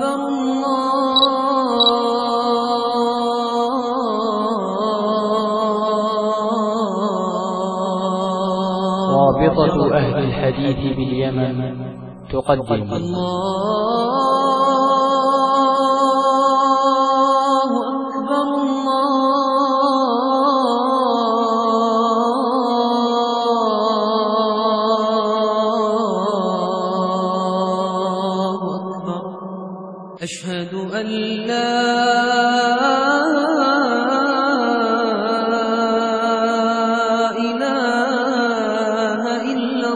رابطة أهل الحديث باليمن تقدم أشهد أن لا إله إلا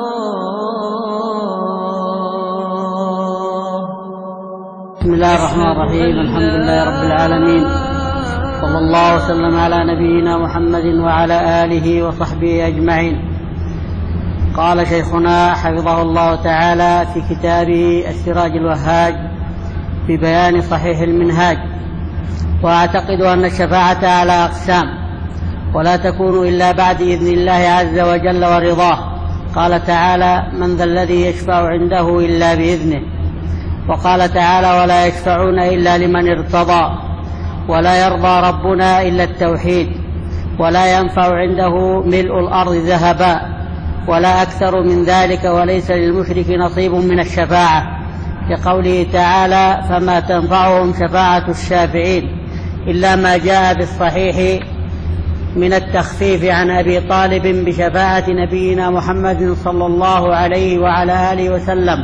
الله. بسم الله الرحمن الرحيم. الحمد لله رب العالمين، صلى الله وسلم على نبينا محمد وعلى آله وصحبه أجمعين. قال شيخنا حفظه الله تعالى في كتابه السراج الوهاج في بيان صحيح المنهاج: وأعتقد أن الشفاعة على أقسام، ولا تكون إلا بعد إذن الله عز وجل ورضاه. قال تعالى: من ذا الذي يشفع عنده إلا بإذنه. وقال تعالى: ولا يشفعون إلا لمن ارتضى. ولا يرضى ربنا إلا التوحيد. ولا ينفع عنده ملء الأرض ذهبا ولا أكثر من ذلك، وليس للمشرك نصيب من الشفاعة، لقوله تعالى: فما تنفعهم شفاعة الشافعين إلا ما جاء بالصحيح من التخفيف عن أبي طالب بشفاعة نبينا محمد صلى الله عليه وعلى آله وسلم،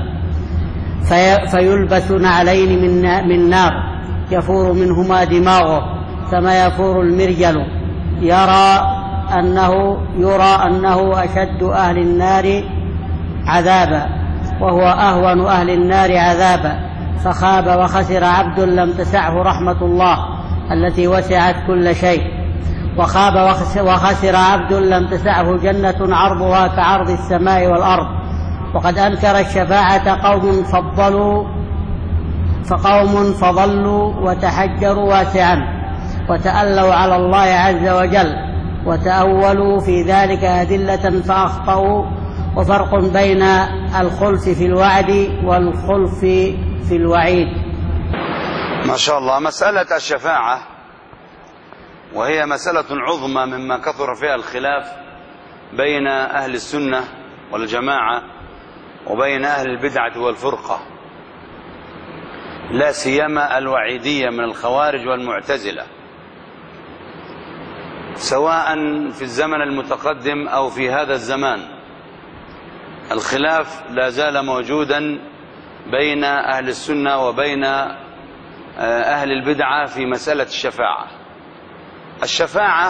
فيلبس نعلين من نار يفور منهما دماغه كما يفور المرجل، يرى أنه أشد أهل النار عذابا وهو أهون أهل النار عذابا. فخاب وخسر عبد لم تسعه رحمة الله التي وسعت كل شيء. وخاب وخسر عبد لم تسعه جنة عرضها كعرض السماء والأرض. وقد أنكر الشفاعة فقوم فضلوا وتحجروا واسعا وتألوا على الله عز وجل وتأولوا في ذلك أدلة فأخطأوا. وفرق بين الخلف في الوعد والخلف في الوعيد. ما شاء الله. مسألة الشفاعة وهي مسألة عظمى مما كثر فيها الخلاف بين أهل السنة والجماعة وبين أهل البدعة والفرقة، لا سيما الوعيدية من الخوارج والمعتزلة، سواء في الزمن المتقدم أو في هذا الزمان. الخلاف لا زال موجودا بين أهل السنة وبين أهل البدعة في مسألة الشفاعة. الشفاعة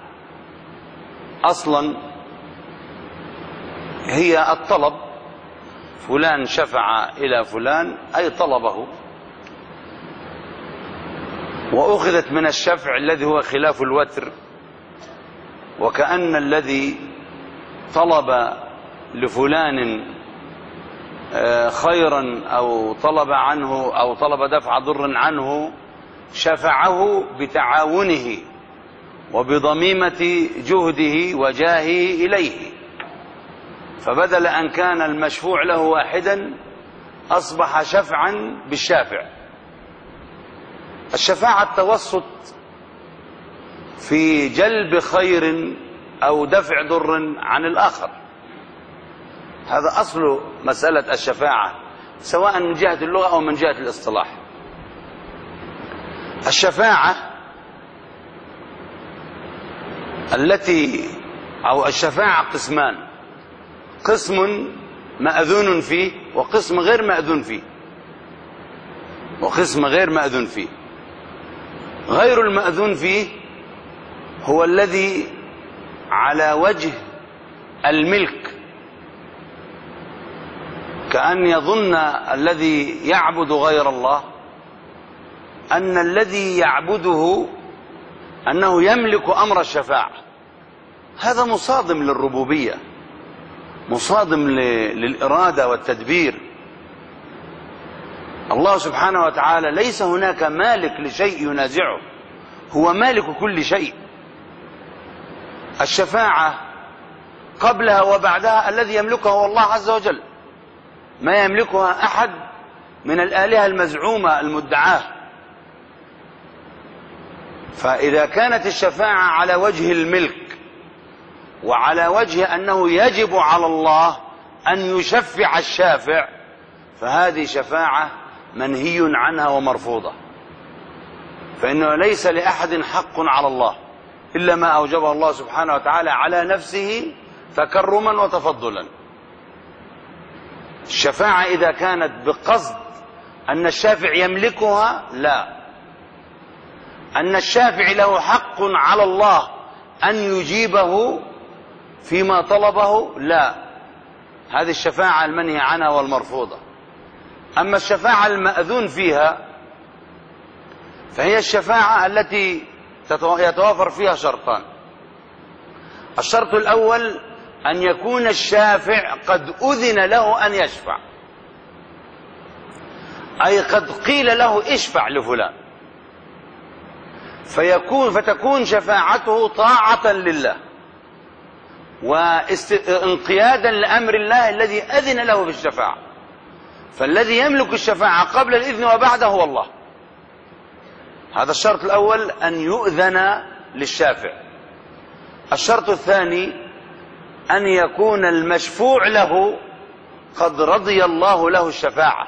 أصلا هي الطلب، فلان شفع إلى فلان أي طلبه، وأخذت من الشفع الذي هو خلاف الوتر، وكأن الذي طلب لفلان خيرا أو طلب عنه أو طلب دفع ضر عنه شفعه بتعاونه وبضميمة جهده وجاهه إليه، فبدل أن كان المشفوع له واحدا أصبح شفعا بالشافع. الشفاعة التوسط في جلب خير أو دفع ضر عن الآخر، هذا أصل مسألة الشفاعة، سواء من جهة اللغة أو من جهة الاصطلاح. الشفاعة الشفاعة قسمان: قسم مأذون فيه وقسم غير مأذون فيه. غير المأذون فيه هو الذي على وجه الملك، كأن يظن الذي يعبد غير الله أن الذي يعبده أنه يملك أمر الشفاعة. هذا مصادم للربوبية، مصادم للإرادة والتدبير. الله سبحانه وتعالى ليس هناك مالك لشيء ينازعه، هو مالك كل شيء. الشفاعة قبلها وبعدها الذي يملكها هو الله عز وجل، ما يملكها أحد من الآلهة المزعومة المدعاة. فإذا كانت الشفاعة على وجه الملك وعلى وجه أنه يجب على الله أن يشفع الشافع، فهذه شفاعة منهي عنها ومرفوضة، فإنه ليس لأحد حق على الله إلا ما أوجبه الله سبحانه وتعالى على نفسه تكرما وتفضلا. الشفاعة إذا كانت بقصد أن الشافع يملكها، لا. أن الشافع له حق على الله أن يجيبه فيما طلبه، لا. هذه الشفاعة المنهي عنها والمرفوضة. أما الشفاعة المأذون فيها فهي الشفاعة التي يتوافر فيها شرطان. الشرط الأول أن يكون الشافع قد أذن له أن يشفع، أي قد قيل له اشفع لفلان، فتكون شفاعته طاعة لله وانقيادا لأمر الله الذي أذن له بالشفاعة. فالذي يملك الشفاعة قبل الإذن وبعده هو الله. هذا الشرط الأول، أن يؤذن للشافع. الشرط الثاني أن يكون المشفوع له قد رضي الله له الشفاعة،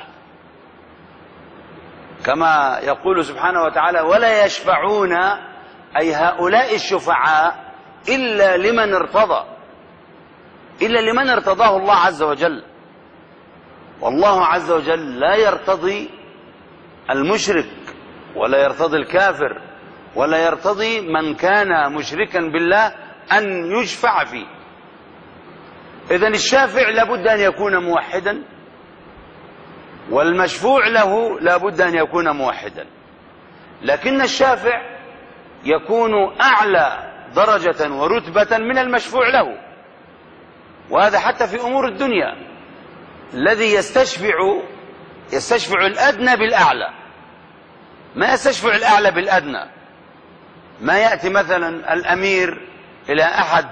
كما يقول سبحانه وتعالى: ولا يشفعون، أي هؤلاء الشفعاء، إلا لمن ارتضى، إلا لمن ارتضاه الله عز وجل. والله عز وجل لا يرتضي المشرك ولا يرتضي الكافر ولا يرتضي من كان مشركا بالله أن يشفع فيه. إذن الشافع لابد أن يكون موحدا، والمشفوع له لابد أن يكون موحدا. لكن الشافع يكون أعلى درجة ورتبة من المشفوع له، وهذا حتى في أمور الدنيا. الذي يستشفع الأدنى بالأعلى، ما يستشفع الأعلى بالأدنى. ما يأتي مثلا الأمير إلى أحد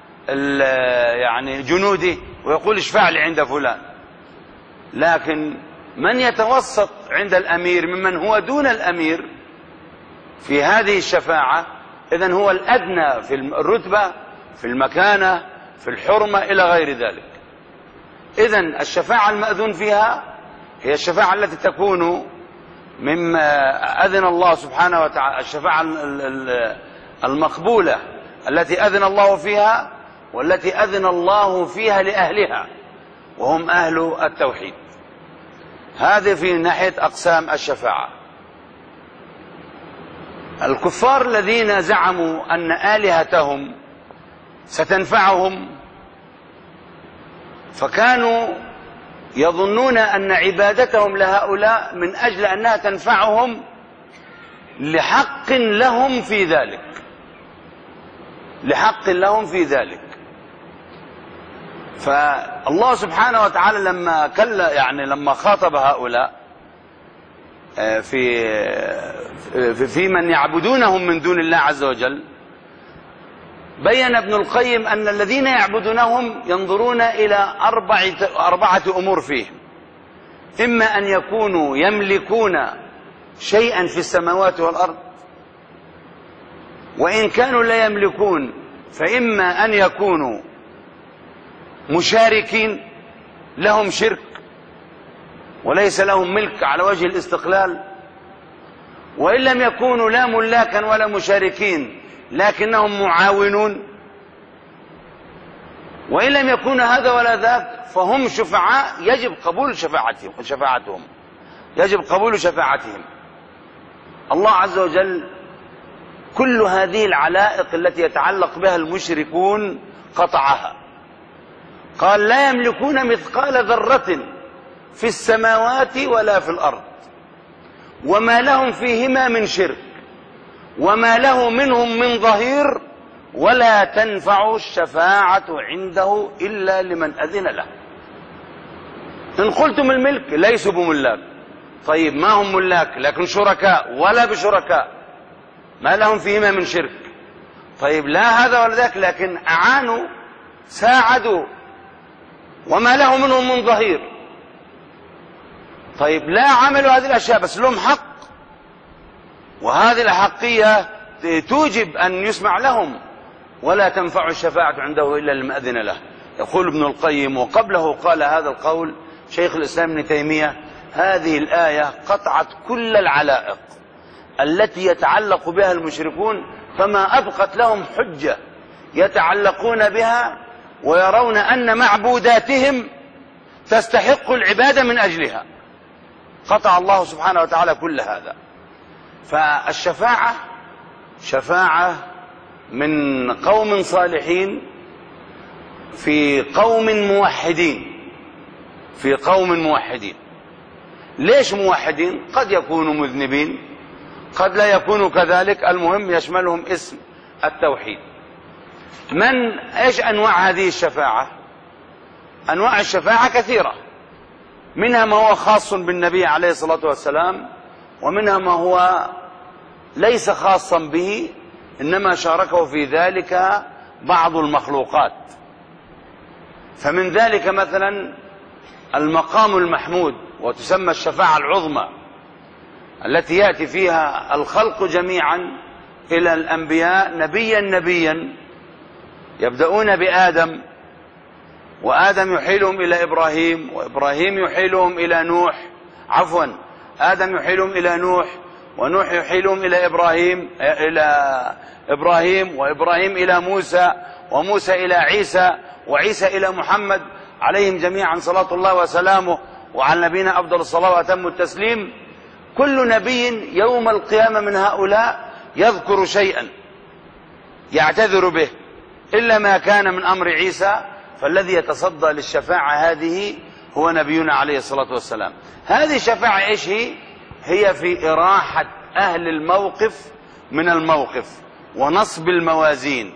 يعني جنوده ويقول اشفع لي عند فلان، لكن من يتوسط عند الأمير ممن هو دون الأمير في هذه الشفاعة، إذن هو الأدنى في الرتبة، في المكانة، في الحرمة، إلى غير ذلك. إذن الشفاعة المأذون فيها هي الشفاعة التي تكون مما أذن الله سبحانه وتعالى، الشفاعة المقبولة التي أذن الله فيها، والتي أذن الله فيها لأهلها وهم أهل التوحيد. هذه في ناحية أقسام الشفاعة. الكفار الذين زعموا أن آلهتهم ستنفعهم، فكانوا يظنون أن عبادتهم لهؤلاء من أجل أنها تنفعهم لحق لهم في ذلك، لحق لهم في ذلك. فالله سبحانه وتعالى لما خاطب هؤلاء في من يعبدونهم من دون الله عز وجل، بين ابن القيم أن الذين يعبدونهم ينظرون إلى أربعة أمور فيهم: إما أن يكونوا يملكون شيئا في السماوات والأرض، وإن كانوا لا يملكون فإما أن يكونوا مشاركين، لهم شرك وليس لهم ملك على وجه الاستقلال، وإن لم يكونوا لا ملاكا ولا مشاركين لكنهم معاونون، وإن لم يكون هذا ولا ذاك فهم شفعاء يجب قبول شفاعتهم، يجب قبول شفاعتهم. الله عز وجل كل هذه العلائق التي يتعلق بها المشركون قطعها، قال: لا يملكون مثقال ذرة في السماوات ولا في الأرض، وما لهم فيهما من شرك، وما له منهم من ظهير، ولا تنفع الشفاعة عنده إلا لمن أذن له. إن قلتم الملك ليسوا بملاك، طيب ما هم ملاك لكن شركاء ولا بشركاء، ما لهم فيهما من شرك، طيب لا هذا ولا ذاك لكن أعانوا ساعدوا، وما له منهم من ظهير. طيب لا عملوا هذه الأشياء بس لهم حق، وهذه الأحقية توجب أن يسمع لهم، ولا تنفع الشفاعة عنده إلا لمن أذن له. يقول ابن القيم، وقبله قال هذا القول شيخ الإسلام ابن تيمية: هذه الآية قطعت كل العلائق التي يتعلق بها المشركون، فما أبقت لهم حجة يتعلقون بها ويرون أن معبوداتهم تستحق العبادة من أجلها. قطع الله سبحانه وتعالى كل هذا. فالشفاعة شفاعة من قوم صالحين في قوم موحدين، في قوم موحدين. ليش موحدين؟ قد يكونوا مذنبين، قد لا يكونوا كذلك، المهم يشملهم اسم التوحيد. ايش انواع هذه الشفاعة؟ انواع الشفاعة كثيرة، منها ما هو خاص بالنبي عليه الصلاة والسلام، ومنها ما هو ليس خاصا به انما شاركه في ذلك بعض المخلوقات. فمن ذلك مثلا المقام المحمود، وتسمى الشفاعة العظمى، التي يأتي فيها الخلق جميعا إلى الأنبياء نبيا يبدأون بآدم، وآدم يحيلهم إلى إبراهيم، وإبراهيم يحيلهم إلى نوح، عفوا آدم يحيلهم إلى نوح، ونوح يحيلهم إلى إبراهيم، وإبراهيم إلى موسى، وموسى إلى عيسى، وعيسى إلى محمد عليهم جميعا صلاة الله وسلامه، وعلى نبينا أفضل الصلاة وأتم التسليم. كل نبي يوم القيامة من هؤلاء يذكر شيئا يعتذر به، إلا ما كان من أمر عيسى، فالذي يتصدى للشفاعة هذه هو نبينا عليه الصلاة والسلام. هذه الشفاعة إيش هي؟ هي في إراحة أهل الموقف من الموقف، ونصب الموازين،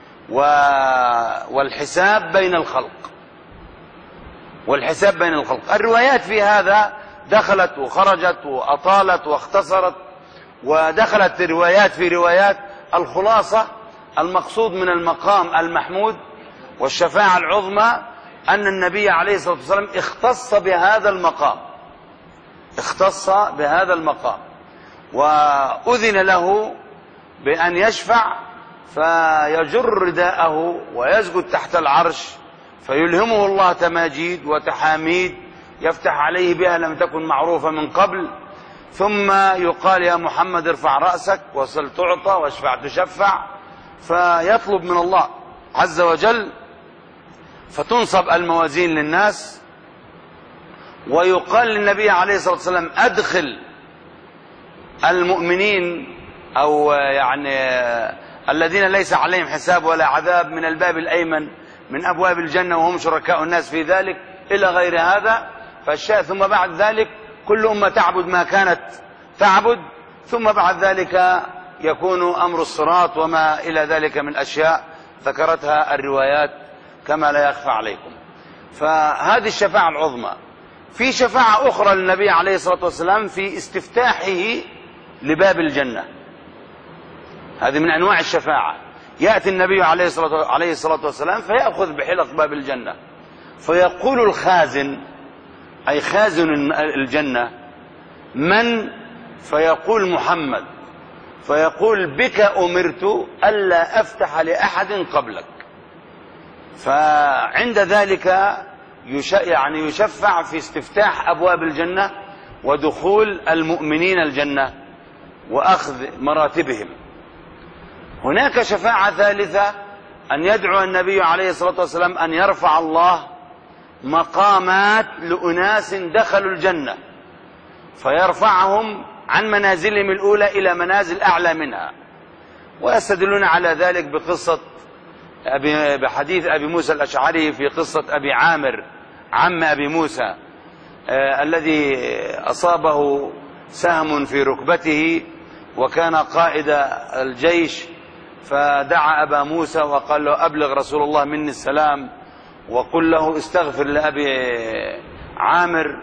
والحساب بين الخلق، والحساب بين الخلق. الروايات في هذا دخلت وخرجت وأطالت واختصرت، ودخلت روايات في روايات. الخلاصة المقصود من المقام المحمود والشفاعة العظمى أن النبي عليه الصلاة والسلام اختص بهذا المقام، اختص بهذا المقام، وأذن له بأن يشفع، فيجر رداءه ويسجد تحت العرش، فيلهمه الله تماجيد وتحاميد يفتح عليه بها لم تكن معروفة من قبل، ثم يقال: يا محمد ارفع رأسك وسل تعطى واشفع تشفع، فيطلب من الله عز وجل، فتنصب الموازين للناس، ويقال للنبي عليه الصلاة والسلام: أدخل المؤمنين، أو يعني الذين ليس عليهم حساب ولا عذاب، من الباب الأيمن من أبواب الجنة، وهم شركاء الناس في ذلك، إلى غير هذا. ثم بعد ذلك كل أمة تعبد ما كانت تعبد، ثم بعد ذلك يكون أمر الصراط وما إلى ذلك من أشياء ذكرتها الروايات كما لا يخفى عليكم. فهذه الشفاعة العظمى. في شفاعة أخرى للنبي عليه الصلاة والسلام في استفتاحه لباب الجنة، هذه من أنواع الشفاعة. يأتي النبي عليه الصلاة والسلام فيأخذ بحلق باب الجنة، فيقول الخازن، أي خازن الجنة: من؟ فيقول: محمد. فيقول: بك أمرت ألا أفتح لأحد قبلك. فعند ذلك يشفع في استفتاح أبواب الجنة ودخول المؤمنين الجنة وأخذ مراتبهم. هناك شفاعة ثالثة، أن يدعو النبي عليه الصلاة والسلام أن يرفع الله مقامات لأناس دخلوا الجنة، فيرفعهم عن منازلهم الأولى إلى منازل أعلى منها. ويستدلون على ذلك بحديث أبي موسى الأشعري في قصة أبي عامر عم أبي موسى الذي أصابه سهم في ركبته، وكان قائد الجيش، فدعا أبا موسى وقال له: أبلغ رسول الله مني السلام، وقل له استغفر لأبي عامر،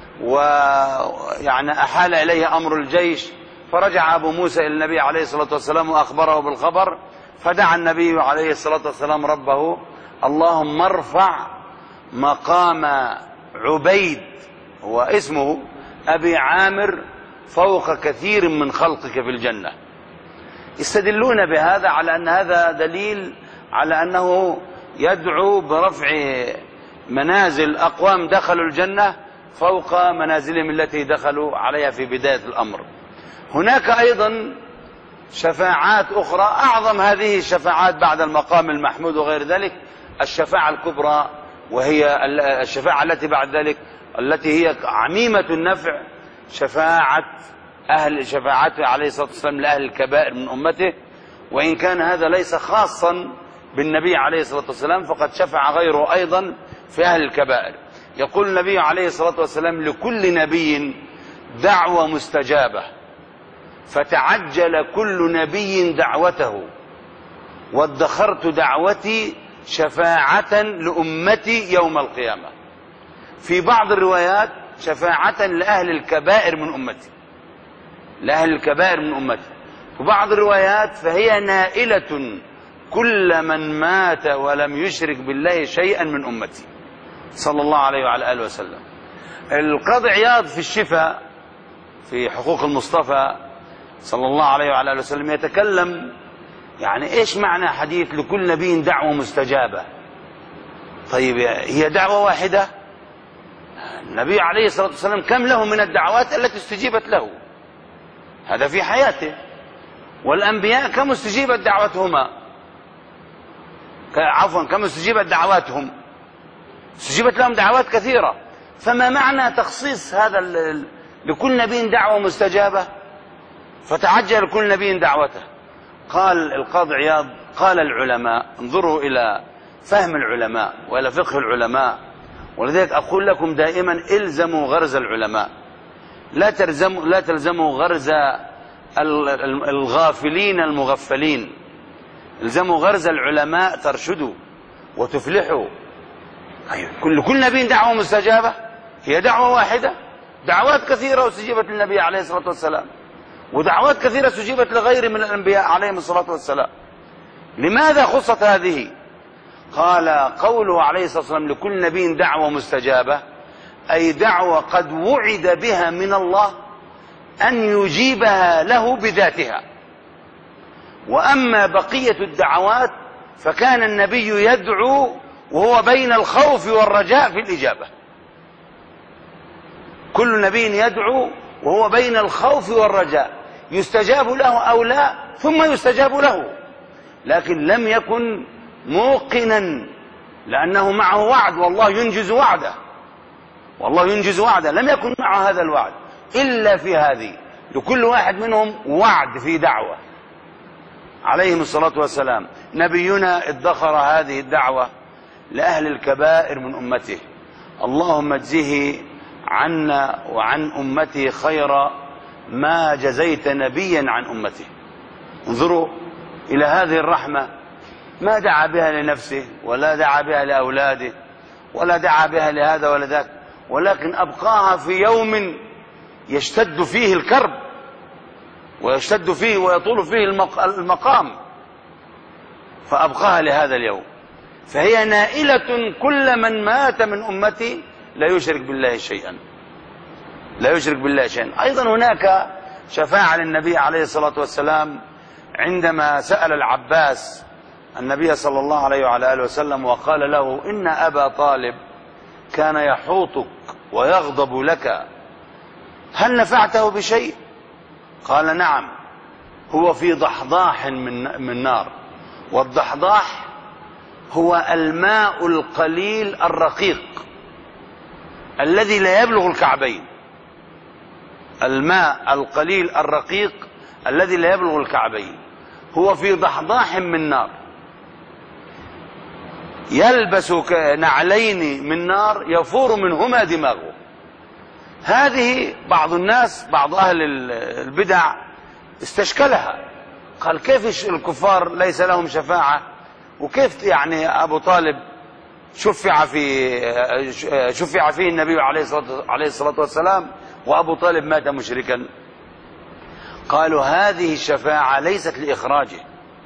ويعني أحال إليه أمر الجيش. فرجع أبو موسى إلى النبي عليه الصلاة والسلام وأخبره بالخبر، فدعا النبي عليه الصلاة والسلام ربه: اللهم ارفع مقام عبيد، هو اسمه أبي عامر فوق كثير من خلقك في الجنة. يستدلون بهذا على أن هذا دليل على أنه يدعو برفع منازل أقوام دخلوا الجنة فوق منازلهم التي دخلوا عليها في بداية الأمر. هناك أيضا شفاعات أخرى أعظم هذه الشفاعات بعد المقام المحمود وغير ذلك، الشفاعة الكبرى، وهي الشفاعة التي بعد ذلك التي هي عميمة النفع، شفاعة عليه الصلاة والسلام لأهل الكبائر من أمته. وإن كان هذا ليس خاصا بالنبي عليه الصلاة والسلام فقد شفع غيره أيضا في أهل الكبائر. يقول النبي عليه الصلاة والسلام: لكل نبي دعوة مستجابة، فتعجل كل نبي دعوته، وادخرت دعوتي شفاعة لأمتي يوم القيامة. في بعض الروايات شفاعة لأهل الكبائر من أمتي، لأهل الكبائر من أمتي. في بعض الروايات فهي نائلة كل من مات ولم يشرك بالله شيئا من أمتي صلى الله عليه وعلى آله وسلم. القاضي عياض في الشفاء في حقوق المصطفى صلى الله عليه وعلى آله وسلم يتكلم يعني إيش معنى حديث لكل نبي دعوة مستجابة؟ طيب هي دعوة واحدة؟ النبي عليه الصلاة والسلام كم له من الدعوات التي استجيبت له؟ هذا في حياته. والأنبياء كم استجيبت دعوتهما؟ عفوا كم استجيبت دعواتهم؟ استجيبت لهم دعوات كثيرة. فما معنى تخصيص هذا لكل نبي دعوة مستجابة فتعجل كل نبي دعوته؟ قال القاضي عياض: قال العلماء، انظروا إلى فهم العلماء وإلى فقه العلماء، ولذلك أقول لكم دائما الزموا غرز العلماء، لا تلزموا غرز الغافلين المغفلين. الزموا غرز العلماء ترشدوا وتفلحوا. كل نبي دعوة مستجابة؟ هي دعوة واحدة؟ دعوات كثيرة استجيبت للنبي عليه الصلاة والسلام، ودعوات كثيرة استجيبت لغيره من الأنبياء عليهم الصلاة والسلام. لماذا خصت هذه؟ قال: قوله عليه الصلاة والسلام لكل نبي دعوة مستجابة، أي دعوة قد وعد بها من الله أن يجيبها له بذاتها. وأما بقية الدعوات فكان النبي يدعو وهو بين الخوف والرجاء في الإجابة. كل نبي يدعو وهو بين الخوف والرجاء، يستجاب له أو لا ثم يستجاب له، لكن لم يكن موقنا لأنه معه وعد، والله ينجز وعده، والله ينجز وعده. لم يكن معه هذا الوعد إلا في هذه، لكل واحد منهم وعد في دعوة عليهم الصلاة والسلام. نبينا ادخر هذه الدعوة لأهل الكبائر من أمته. اللهم اجزه عنا وعن أمته خير ما جزيت نبيا عن أمته. انظروا إلى هذه الرحمة، ما دعا بها لنفسه ولا دعا بها لأولاده ولا دعا بها لهذا ولا ذاك، ولكن أبقاها في يوم يشتد فيه الكرب ويشتد فيه ويطول فيه المقام، فأبقاها لهذا اليوم. فهي نائلة كل من مات من أمتي لا يشرك بالله شيئا، لا يشرك بالله شيئا. أيضا هناك شفاعة للنبي عليه الصلاة والسلام عندما سأل العباس النبي صلى الله عليه وعلى آله وسلم وقال له: إن أبا طالب كان يحوطك ويغضب لك، هل نفعته بشيء؟ قال: نعم، هو في ضحضاح من نار، والضحضاح هو الماء القليل الرقيق الذي لا يبلغ الكعبين، الماء القليل الرقيق الذي لا يبلغ الكعبين، هو في ضحضاح من نار، يلبس نعلين من نار يفور منهما دماغه. هذه بعض الناس، بعض أهل البدع استشكلها، قال: كيف الكفار ليس لهم شفاعة؟ وكيف يعني أبو طالب شفع فيه النبي عليه الصلاة والسلام وأبو طالب مات مشركا؟ قالوا: هذه الشفاعة ليست لإخراجه،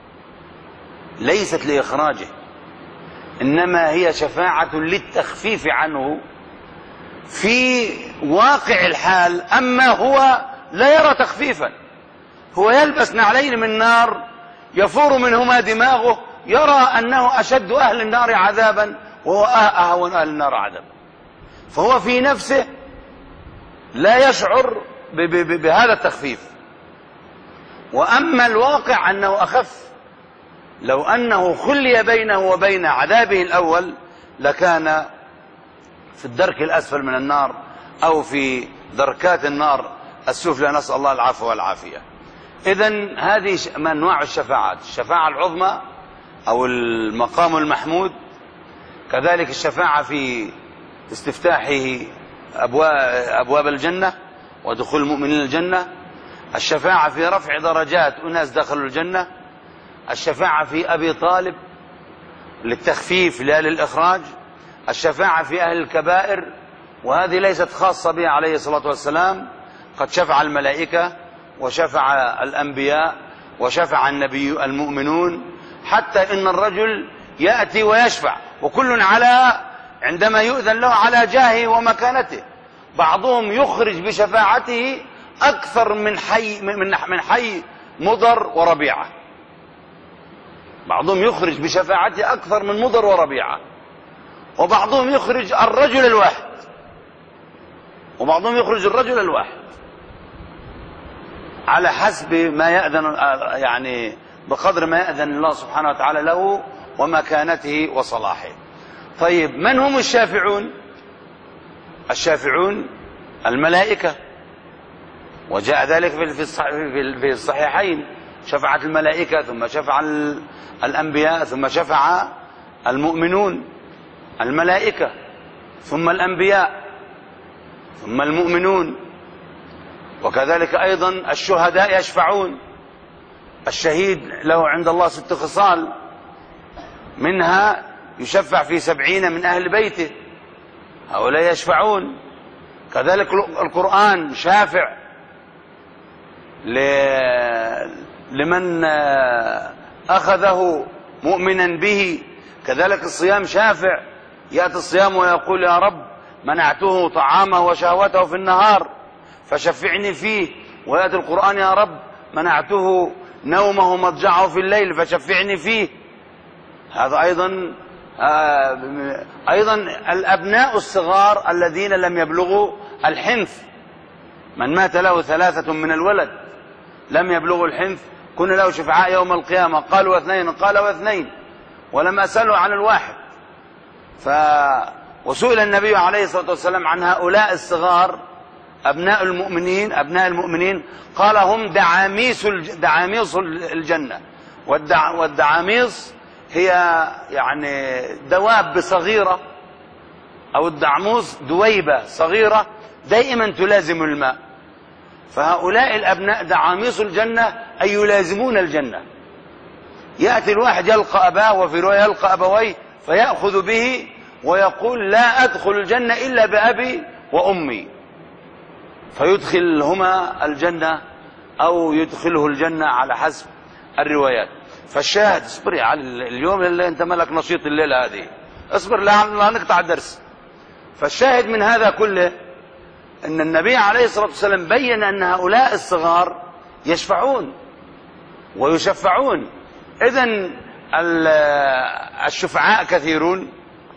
ليست لإخراجه، إنما هي شفاعة للتخفيف عنه، في واقع الحال. أما هو لا يرى تخفيفا، هو يلبس نعلين من نار يفور منهما دماغه، يرى أنه أشد أهل النار عذابا وهو أهون أهل النار عذابا، فهو في نفسه لا يشعر بهذا التخفيف. وأما الواقع أنه أخف، لو أنه خلي بينه وبين عذابه الأول لكان في الدرك الأسفل من النار أو في دركات النار السفلى، نسأل الله العفو والعافية. إذن هذه من أنواع الشفاعات: الشفاعة العظمى أو المقام المحمود، كذلك الشفاعة في استفتاحه أبواب الجنة ودخول المؤمنين الجنة، الشفاعة في رفع درجات أناس دخلوا الجنة، الشفاعة في أبي طالب للتخفيف لا للإخراج، الشفاعة في أهل الكبائر، وهذه ليست خاصة به عليه الصلاة والسلام، قد شفع الملائكة وشفع الأنبياء وشفع النبي المؤمنون، حتى إن الرجل يأتي ويشفع وكل عندما يؤذن له على جاهه ومكانته. بعضهم يخرج بشفاعته أكثر من حي مضر وربيعة، بعضهم يخرج بشفاعته أكثر من مضر وربيعة، وبعضهم يخرج الرجل الواحد، وبعضهم يخرج الرجل الواحد على حسب ما يأذن، يعني بقدر ما يأذن الله سبحانه وتعالى له ومكانته وصلاحه. طيب، من هم الشافعون؟ الشافعون الملائكة، وجاء ذلك في الصحيحين: شفعت الملائكة ثم شفع الأنبياء ثم شفع المؤمنون. الملائكة ثم الأنبياء ثم المؤمنون، وكذلك أيضا الشهداء يشفعون. الشهيد له عند الله 6 خصال، منها يشفع في 70 من أهل بيته، هؤلاء يشفعون. كذلك القرآن شافع لمن أخذه مؤمنا به. كذلك الصيام شافع، يأتي الصيام ويقول: يا رب منعته طعامه وشهوته في النهار فشفعني فيه. ويأتي القرآن: يا رب منعته نومه ومضجعه في الليل فشفعني فيه. هذا أيضا الأبناء الصغار الذين لم يبلغوا الحنث، من مات له 3 من الولد لم يبلغوا الحنث كن له شفعاء يوم القيامة، قالوا 2، قالوا 2، ولم أسألوا عن الواحد. وسئل النبي عليه الصلاة والسلام عن هؤلاء الصغار أبناء المؤمنين، قال: هم دعاميص الجنة. والدعاميص هي يعني دواب صغيرة، أو الدعموس دويبة صغيرة دائما تلازم الماء، فهؤلاء الأبناء دعاميص الجنة أي يلازمون الجنة. يأتي الواحد يلقى أباه، وفي رواية يلقى أبويه، فيأخذ به ويقول: لا أدخل الجنة إلا بأبي وأمي، فيدخلهما الجنة أو يدخله الجنة على حسب الروايات. فالشاهد، اصبري على اليوم اللي انت ملك نشيط الليلة هذه، اصبر لا نقطع الدرس. فالشاهد من هذا كله ان النبي عليه الصلاة والسلام بين ان هؤلاء الصغار يشفعون ويشفعون. اذن الشفعاء كثيرون،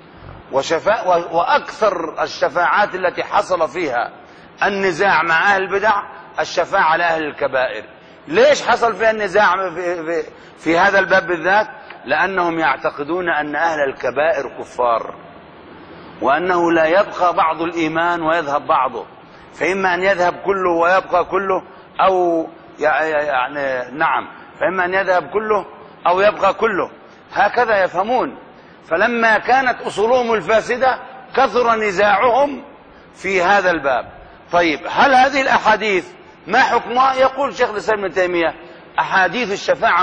وأكثر الشفاعات التي حصل فيها النزاع مع أهل البدع الشفاعة لأهل الكبائر. ليش حصل فيها النزاع في هذا الباب بالذات؟ لأنهم يعتقدون أن أهل الكبائر كفار، وأنه لا يبقى بعض الإيمان ويذهب بعضه، فإما أن يذهب كله ويبقى كله، أو يعني نعم، فإما أن يذهب كله أو يبقى كله، هكذا يفهمون. فلما كانت أصولهم الفاسدة كثر نزاعهم في هذا الباب. طيب، هل هذه الأحاديث ما حكمها؟ يقول شيخ الإسلام ابن تيمية: أحاديث الشفاعة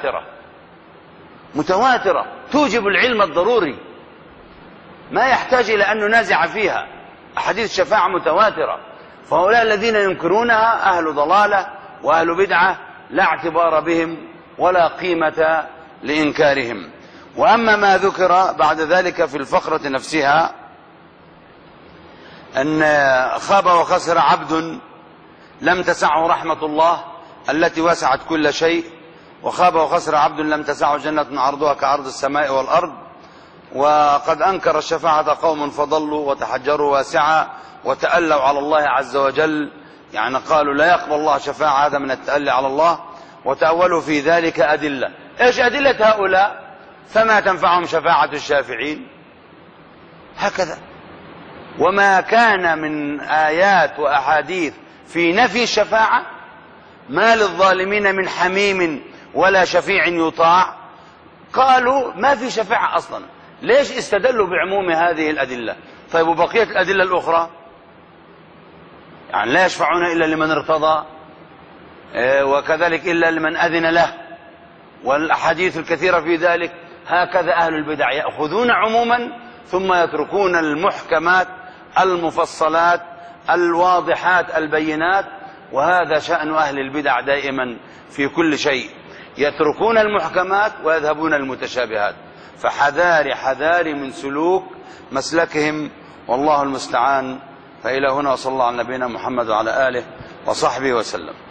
متواترة توجب العلم الضروري، ما يحتاج إلى أن ننازع فيها. أحاديث الشفاعة متواترة، فهؤلاء الذين ينكرونها أهل ضلالة وأهل بدعة، لا اعتبار بهم ولا قيمة لإنكارهم. وأما ما ذكر بعد ذلك في الفقرة نفسها أن خاب وخسر عبد لم تسعه رحمة الله التي وسعت كل شيء، وخاب وخسر عبد لم تسعه جنة عرضها كعرض السماء والأرض. وقد أنكر الشفاعة قوم فضلوا وتحجروا واسعا وتألوا على الله عز وجل، يعني قالوا لا يقبل الله شفاعة، هذا من التألي على الله، وتأولوا في ذلك أدلة. إيش أدلة هؤلاء؟ فما تنفعهم شفاعة الشافعين. هكذا. وما كان من آيات وأحاديث في نفي الشفاعة ما للظالمين من حميم ولا شفيع يطاع. قالوا ما في شفاعة أصلا. ليش استدلوا بعموم هذه الأدلة؟ طيب وبقية الأدلة الأخرى يعني لا يشفعون إلا لمن ارتضى، وكذلك إلا لمن أذن له، والأحاديث الكثيرة في ذلك. هكذا أهل البدع يأخذون عموما ثم يتركون المحكمات المفصلات الواضحات البينات. وهذا شأن أهل البدع دائما في كل شيء، يتركون المحكمات ويذهبون المتشابهات. فحذاري حذاري من سلوك مسلكهم، والله المستعان. فإلى هنا، وصلى الله على نبينا محمد وعلى آله وصحبه وسلم.